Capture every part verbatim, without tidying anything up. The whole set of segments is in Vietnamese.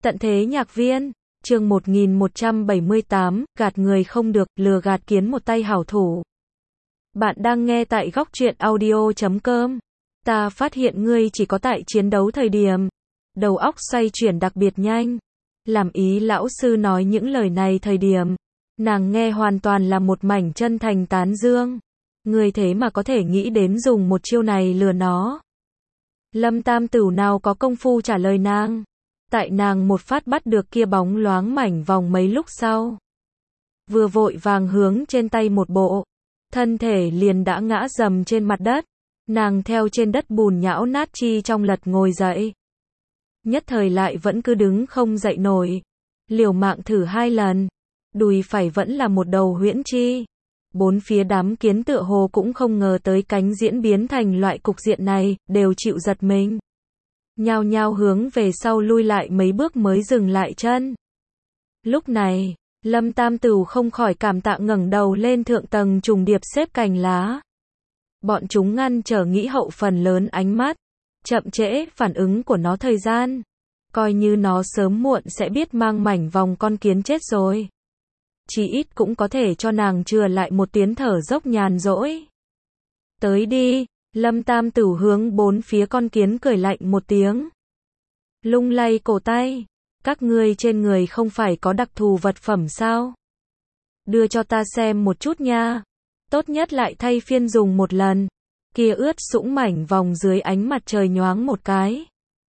Tận thế nhạc viên, chương một nghìn một trăm bảy mươi tám, gạt người không được, lừa gạt kiến một tay hảo thủ. Bạn đang nghe tại góc truyện audio chấm com. Ta phát hiện ngươi chỉ có tại chiến đấu thời điểm. Đầu óc xoay chuyển đặc biệt nhanh. Làm ý lão sư nói những lời này thời điểm. Nàng nghe hoàn toàn là một mảnh chân thành tán dương. Ngươi thế mà có thể nghĩ đến dùng một chiêu này lừa nó. Lâm Tam Tửu nào có công phu trả lời nàng. Tại nàng một phát bắt được kia bóng loáng mảnh vòng mấy lúc sau. Vừa vội vàng hướng trên tay một bộ. Thân thể liền đã ngã dầm trên mặt đất. Nàng theo trên đất bùn nhão nát chi trong lật ngồi dậy. Nhất thời lại vẫn cứ đứng không dậy nổi. Liều mạng thử hai lần. Đùi phải vẫn là một đầu huyễn chi. Bốn phía đám kiến tựa hồ cũng không ngờ tới cánh diễn biến thành loại cục diện này, đều chịu giật mình. Nhao nhao hướng về sau lui lại mấy bước mới dừng lại chân. Lúc này, Lâm Tam Tửu không khỏi cảm tạ ngẩng đầu lên thượng tầng trùng điệp xếp cành lá. Bọn chúng ngăn trở nghĩ hậu phần lớn ánh mắt, chậm trễ phản ứng của nó thời gian. Coi như nó sớm muộn sẽ biết mang mảnh vòng con kiến chết rồi. Chỉ ít cũng có thể cho nàng chừa lại một tiếng thở dốc nhàn rỗi. Tới đi. Lâm Tam Tửu hướng bốn phía con kiến cười lạnh một tiếng. Lung lay cổ tay. Các ngươi trên người không phải có đặc thù vật phẩm sao? Đưa cho ta xem một chút nha. Tốt nhất lại thay phiên dùng một lần. Kia ướt sũng mảnh vòng dưới ánh mặt trời nhoáng một cái.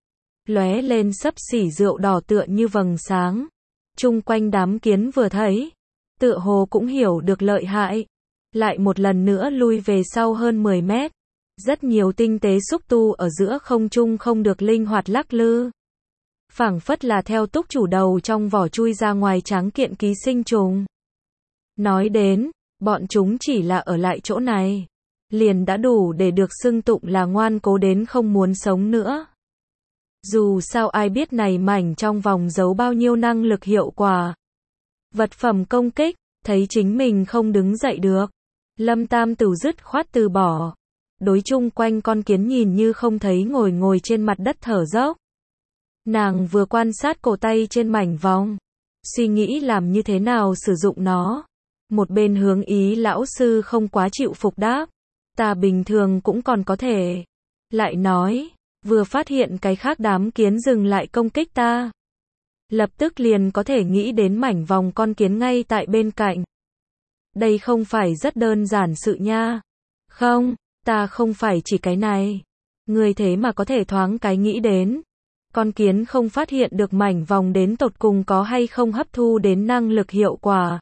Lóe lên xấp xỉ rượu đỏ tựa như vầng sáng. Chung quanh đám kiến vừa thấy. Tựa hồ cũng hiểu được lợi hại. Lại một lần nữa lui về sau hơn mười mét. Rất nhiều tinh tế xúc tu ở giữa không trung không được linh hoạt lắc lư. Phảng phất là theo túc chủ đầu trong vỏ chui ra ngoài tráng kiện ký sinh trùng. Nói đến, bọn chúng chỉ là ở lại chỗ này. Liền đã đủ để được xưng tụng là ngoan cố đến không muốn sống nữa. Dù sao ai biết này mảnh trong vòng giấu bao nhiêu năng lực hiệu quả. Vật phẩm công kích, thấy chính mình không đứng dậy được. Lâm Tam Tửu dứt khoát từ bỏ. Đối chung quanh con kiến nhìn như không thấy ngồi ngồi trên mặt đất thở dốc. Nàng vừa quan sát cổ tay trên mảnh vòng. Suy nghĩ làm như thế nào sử dụng nó. Một bên hướng ý lão sư không quá chịu phục đáp. Ta bình thường cũng còn có thể. Lại nói, vừa phát hiện cái khác đám kiến dừng lại công kích ta. Lập tức liền có thể nghĩ đến mảnh vòng con kiến ngay tại bên cạnh. Đây không phải rất đơn giản sự nha. Không. Ta không phải chỉ cái này. Người thế mà có thể thoáng cái nghĩ đến. Con kiến không phát hiện được mảnh vòng đến tột cùng có hay không hấp thu đến năng lực hiệu quả.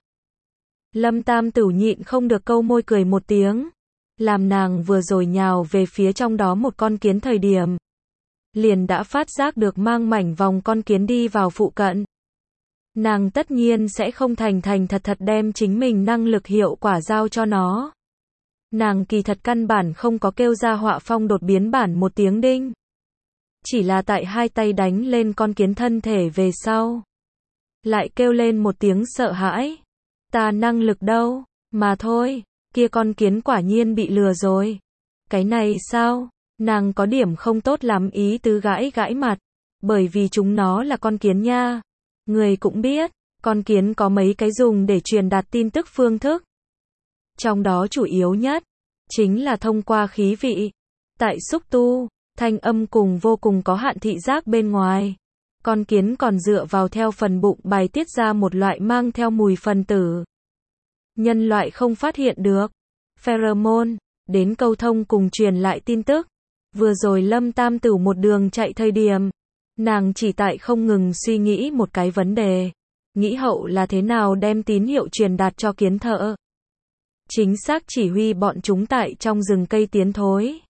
Lâm Tam Tửu nhịn không được câu môi cười một tiếng. Làm nàng vừa rồi nhào về phía trong đó một con kiến thời điểm. Liền đã phát giác được mang mảnh vòng con kiến đi vào phụ cận. Nàng tất nhiên sẽ không thành thành thật thật đem chính mình năng lực hiệu quả giao cho nó. Nàng kỳ thật căn bản không có kêu ra họa phong đột biến bản một tiếng đinh. Chỉ là tại hai tay đánh lên con kiến thân thể về sau. Lại kêu lên một tiếng sợ hãi. Ta năng lực đâu, mà thôi, kia con kiến quả nhiên bị lừa rồi. Cái này sao, nàng có điểm không tốt lắm ý tứ gãi gãi mặt. Bởi vì chúng nó là con kiến nha. Người cũng biết, con kiến có mấy cái dùng để truyền đạt tin tức phương thức. Trong đó chủ yếu nhất, chính là thông qua khí vị. Tại xúc tu, thanh âm cùng vô cùng có hạn thị giác bên ngoài. Con kiến còn dựa vào theo phần bụng bài tiết ra một loại mang theo mùi phân tử. Nhân loại không phát hiện được. Pheromone, đến câu thông cùng truyền lại tin tức. Vừa rồi Lâm Tam Tửu một đường chạy thời điểm. Nàng chỉ tại không ngừng suy nghĩ một cái vấn đề. Nghĩ hậu là thế nào đem tín hiệu truyền đạt cho kiến thợ. Chính xác chỉ huy bọn chúng tại trong rừng cây tiến thối.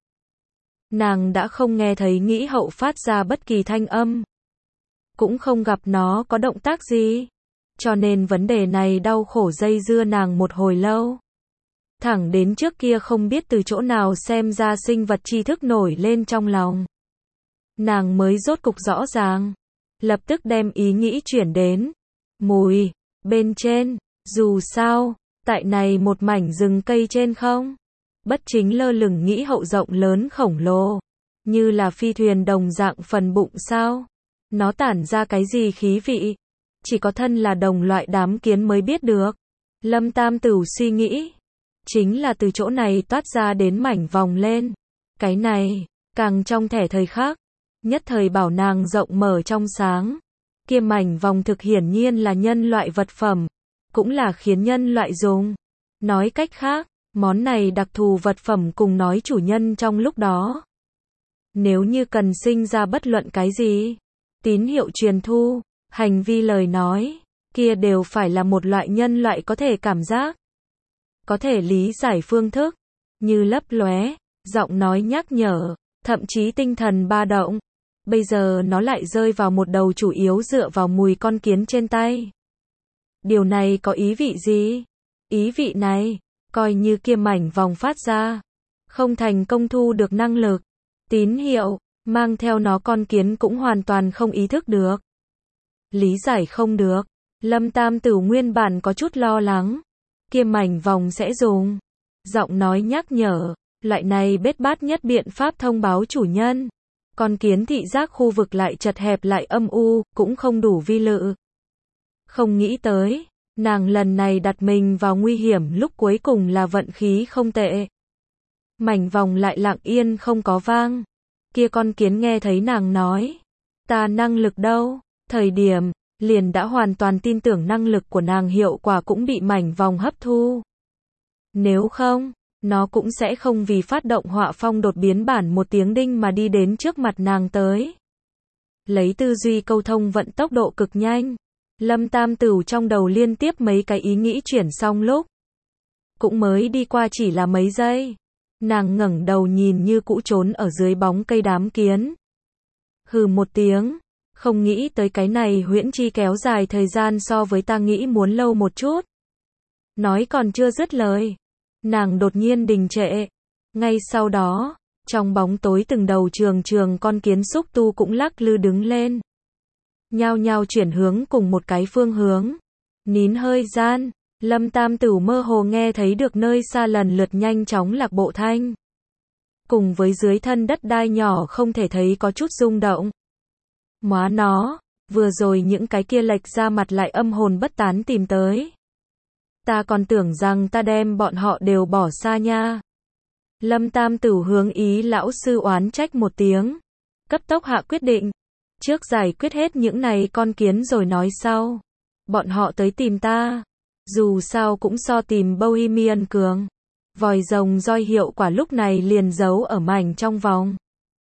Nàng đã không nghe thấy nghĩ hậu phát ra bất kỳ thanh âm. Cũng không gặp nó có động tác gì. Cho nên vấn đề này đau khổ dây dưa nàng một hồi lâu. Thẳng đến trước kia không biết từ chỗ nào xem ra sinh vật tri thức nổi lên trong lòng. Nàng mới rốt cục rõ ràng. Lập tức đem ý nghĩ chuyển đến. Mùi, bên trên, dù sao. Tại này một mảnh rừng cây trên không. Bất chính lơ lửng nghĩ hậu rộng lớn khổng lồ. Như là phi thuyền đồng dạng phần bụng sao. Nó tản ra cái gì khí vị? Chỉ có thân là đồng loại đám kiến mới biết được. Lâm Tam Tửu suy nghĩ. Chính là từ chỗ này toát ra đến mảnh vòng lên. Cái này, càng trong thẻ thời khắc. Nhất thời bảo nàng rộng mở trong sáng. Kia mảnh vòng thực hiển nhiên là nhân loại vật phẩm. Cũng là khiến nhân loại dùng. Nói cách khác, món này đặc thù vật phẩm cùng nói chủ nhân trong lúc đó. Nếu như cần sinh ra bất luận cái gì, tín hiệu truyền thu, hành vi lời nói, kia đều phải là một loại nhân loại có thể cảm giác, có thể lý giải phương thức, như lấp lóe, giọng nói nhắc nhở, thậm chí tinh thần ba động. Bây giờ nó lại rơi vào một đầu chủ yếu dựa vào mùi con kiến trên tay. Điều này có ý vị gì? Ý vị này, coi như kia mảnh vòng phát ra, không thành công thu được năng lực, tín hiệu, mang theo nó con kiến cũng hoàn toàn không ý thức được. Lý giải không được, Lâm Tam Tửu nguyên bản có chút lo lắng, kia mảnh vòng sẽ dùng giọng nói nhắc nhở, loại này bết bát nhất biện pháp thông báo chủ nhân. Con kiến thị giác khu vực lại chật hẹp lại âm u, cũng không đủ vi lự. Không nghĩ tới, nàng lần này đặt mình vào nguy hiểm lúc cuối cùng là vận khí không tệ. Mảnh vòng lại lặng yên không có vang. Kia con kiến nghe thấy nàng nói, ta năng lực đâu, thời điểm, liền đã hoàn toàn tin tưởng năng lực của nàng hiệu quả cũng bị mảnh vòng hấp thu. Nếu không, nó cũng sẽ không vì phát động họa phong đột biến bản một tiếng đinh mà đi đến trước mặt nàng tới. Lấy tư duy câu thông vận tốc độ cực nhanh. Lâm Tam Tửu trong đầu liên tiếp mấy cái ý nghĩ chuyển xong lúc. Cũng mới đi qua chỉ là mấy giây. Nàng ngẩng đầu nhìn như cũ trốn ở dưới bóng cây đám kiến. Hừ một tiếng. Không nghĩ tới cái này huyễn chi kéo dài thời gian so với ta nghĩ muốn lâu một chút. Nói còn chưa dứt lời. Nàng đột nhiên đình trệ. Ngay sau đó, trong bóng tối từng đầu trường trường con kiến xúc tu cũng lắc lư đứng lên. Nhao nhao chuyển hướng cùng một cái phương hướng. Nín hơi gian, Lâm Tam Tửu mơ hồ nghe thấy được nơi xa lần lượt nhanh chóng lạc bộ thanh. Cùng với dưới thân đất đai nhỏ không thể thấy có chút rung động. Móa nó, vừa rồi những cái kia lệch ra mặt lại âm hồn bất tán tìm tới. Ta còn tưởng rằng ta đem bọn họ đều bỏ xa nha. Lâm Tam Tửu hướng Ý lão sư oán trách một tiếng. Cấp tốc hạ quyết định. Trước giải quyết hết những này con kiến rồi nói sau. Bọn họ tới tìm ta. Dù sao cũng so tìm Bohemian cường. Vòi rồng roi hiệu quả lúc này liền giấu ở mảnh trong vòng.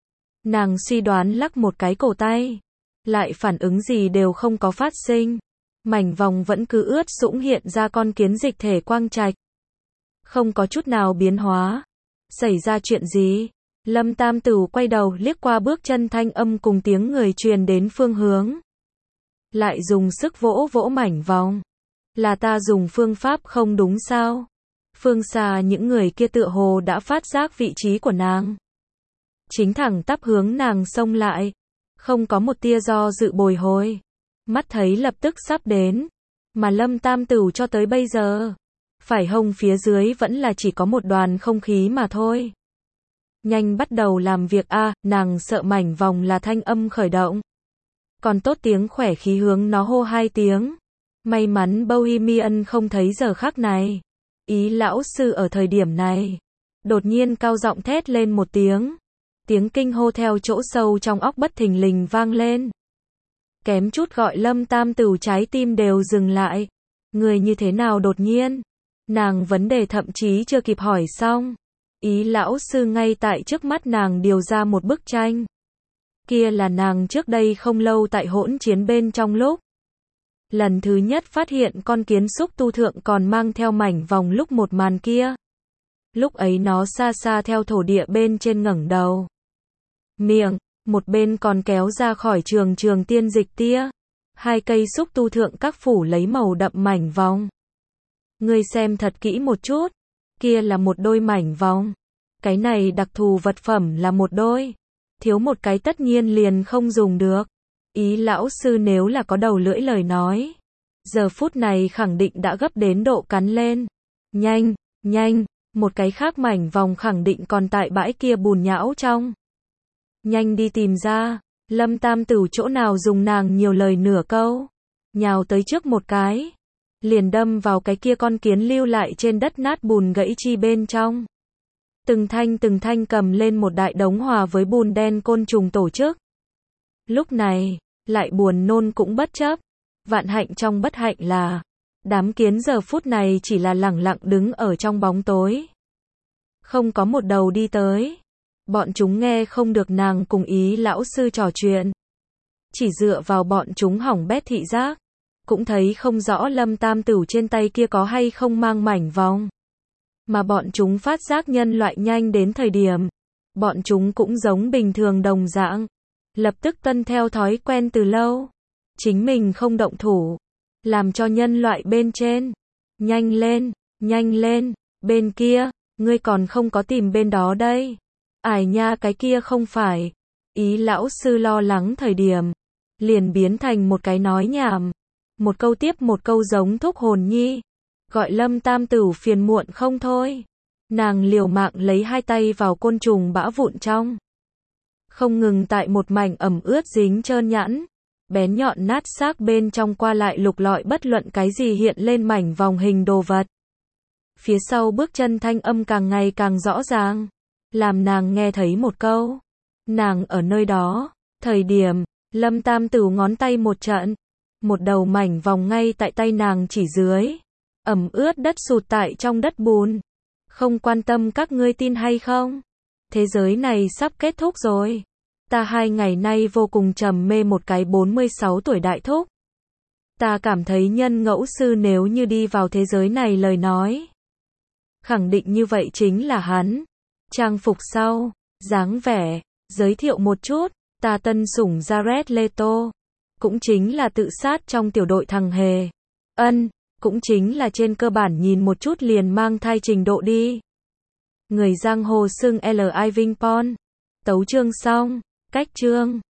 Nàng suy đoán lắc một cái cổ tay. Lại phản ứng gì đều không có phát sinh. Mảnh vòng vẫn cứ ướt sũng hiện ra con kiến dịch thể quang trạch. Không có chút nào biến hóa. Xảy ra chuyện gì? Lâm Tam Tửu quay đầu liếc qua bước chân thanh âm cùng tiếng người truyền đến phương hướng. Lại dùng sức vỗ vỗ mảnh vòng. Là ta dùng phương pháp không đúng sao? Phương xa những người kia tựa hồ đã phát giác vị trí của nàng. Chính thẳng tắp hướng nàng xông lại. Không có một tia do dự bồi hồi. Mắt thấy lập tức sắp đến. Mà Lâm Tam Tửu cho tới bây giờ. Phải hông phía dưới vẫn là chỉ có một đoàn không khí mà thôi. Nhanh bắt đầu làm việc a, à, nàng sợ mảnh vòng là thanh âm khởi động. Còn tốt tiếng khỏe khí hướng nó hô hai tiếng. May mắn Bohemian không thấy giờ khắc này. Ý lão sư ở thời điểm này. Đột nhiên cao giọng thét lên một tiếng. Tiếng kinh hô theo chỗ sâu trong óc bất thình lình vang lên. Kém chút gọi Lâm Tam Tửu trái tim đều dừng lại. Người như thế nào đột nhiên? Nàng vấn đề thậm chí chưa kịp hỏi xong. Ý lão sư ngay tại trước mắt nàng điều ra một bức tranh. Kia là nàng trước đây không lâu tại hỗn chiến bên trong lúc. Lần thứ nhất phát hiện con kiến xúc tu thượng còn mang theo mảnh vòng lúc một màn kia. Lúc ấy nó xa xa theo thổ địa bên trên ngẩng đầu. Miệng, một bên còn kéo ra khỏi trường trường tiên dịch tia. Hai cây xúc tu thượng các phủ lấy màu đậm mảnh vòng. Ngươi xem thật kỹ một chút. Kia là một đôi mảnh vòng. Cái này đặc thù vật phẩm là một đôi. Thiếu một cái tất nhiên liền không dùng được. Ý lão sư nếu là có đầu lưỡi lời nói. Giờ phút này khẳng định đã gấp đến độ cắn lên. Nhanh, nhanh, một cái khác mảnh vòng khẳng định còn tại bãi kia bùn nhão trong. Nhanh đi tìm ra. Lâm Tam Tửu chỗ nào dùng nàng nhiều lời nửa câu, nhào tới trước một cái, liền đâm vào cái kia con kiến lưu lại trên đất nát bùn gãy chi bên trong. Từng thanh từng thanh cầm lên một đại đống hòa với bùn đen côn trùng tổ chức. Lúc này, lại buồn nôn cũng bất chấp. Vạn hạnh trong bất hạnh là, đám kiến giờ phút này chỉ là lẳng lặng đứng ở trong bóng tối. Không có một đầu đi tới. Bọn chúng nghe không được nàng cùng Ý lão sư trò chuyện. Chỉ dựa vào bọn chúng hỏng bét thị giác. Cũng thấy không rõ Lâm Tam Tửu trên tay kia có hay không mang mảnh vòng. Mà bọn chúng phát giác nhân loại nhanh đến thời điểm. Bọn chúng cũng giống bình thường đồng dạng. Lập tức tuân theo thói quen từ lâu. Chính mình không động thủ. Làm cho nhân loại bên trên. Nhanh lên, nhanh lên, bên kia, ngươi còn không có tìm bên đó đây. Ải nha cái kia không phải. Ý lão sư lo lắng thời điểm. Liền biến thành một cái nói nhảm. Một câu tiếp một câu giống thúc hồn nhi. Gọi Lâm Tam Tửu phiền muộn không thôi. Nàng liều mạng lấy hai tay vào côn trùng bã vụn trong. Không ngừng tại một mảnh ẩm ướt dính trơn nhẵn. Bén nhọn nát xác bên trong qua lại lục lọi bất luận cái gì hiện lên mảnh vòng hình đồ vật. Phía sau bước chân thanh âm càng ngày càng rõ ràng. Làm nàng nghe thấy một câu. Nàng ở nơi đó. Thời điểm, Lâm Tam Tửu ngón tay một trận. Một đầu mảnh vòng ngay tại tay nàng chỉ dưới. Ẩm ướt đất sụt tại trong đất bùn. Không quan tâm các ngươi tin hay không. Thế giới này sắp kết thúc rồi. Ta hai ngày nay vô cùng trầm mê một cái bốn mươi sáu tuổi đại thúc. Ta cảm thấy nhân ngẫu sư nếu như đi vào thế giới này lời nói. Khẳng định như vậy chính là hắn. Trang phục sau, dáng vẻ, giới thiệu một chút, ta tân sủng Jared Leto. Cũng chính là tự sát trong tiểu đội thằng hề. Ân, cũng chính là trên cơ bản nhìn một chút liền mang thai trình độ đi. Người giang hồ xưng L I Vinh Pon. Tấu chương xong, cách chương.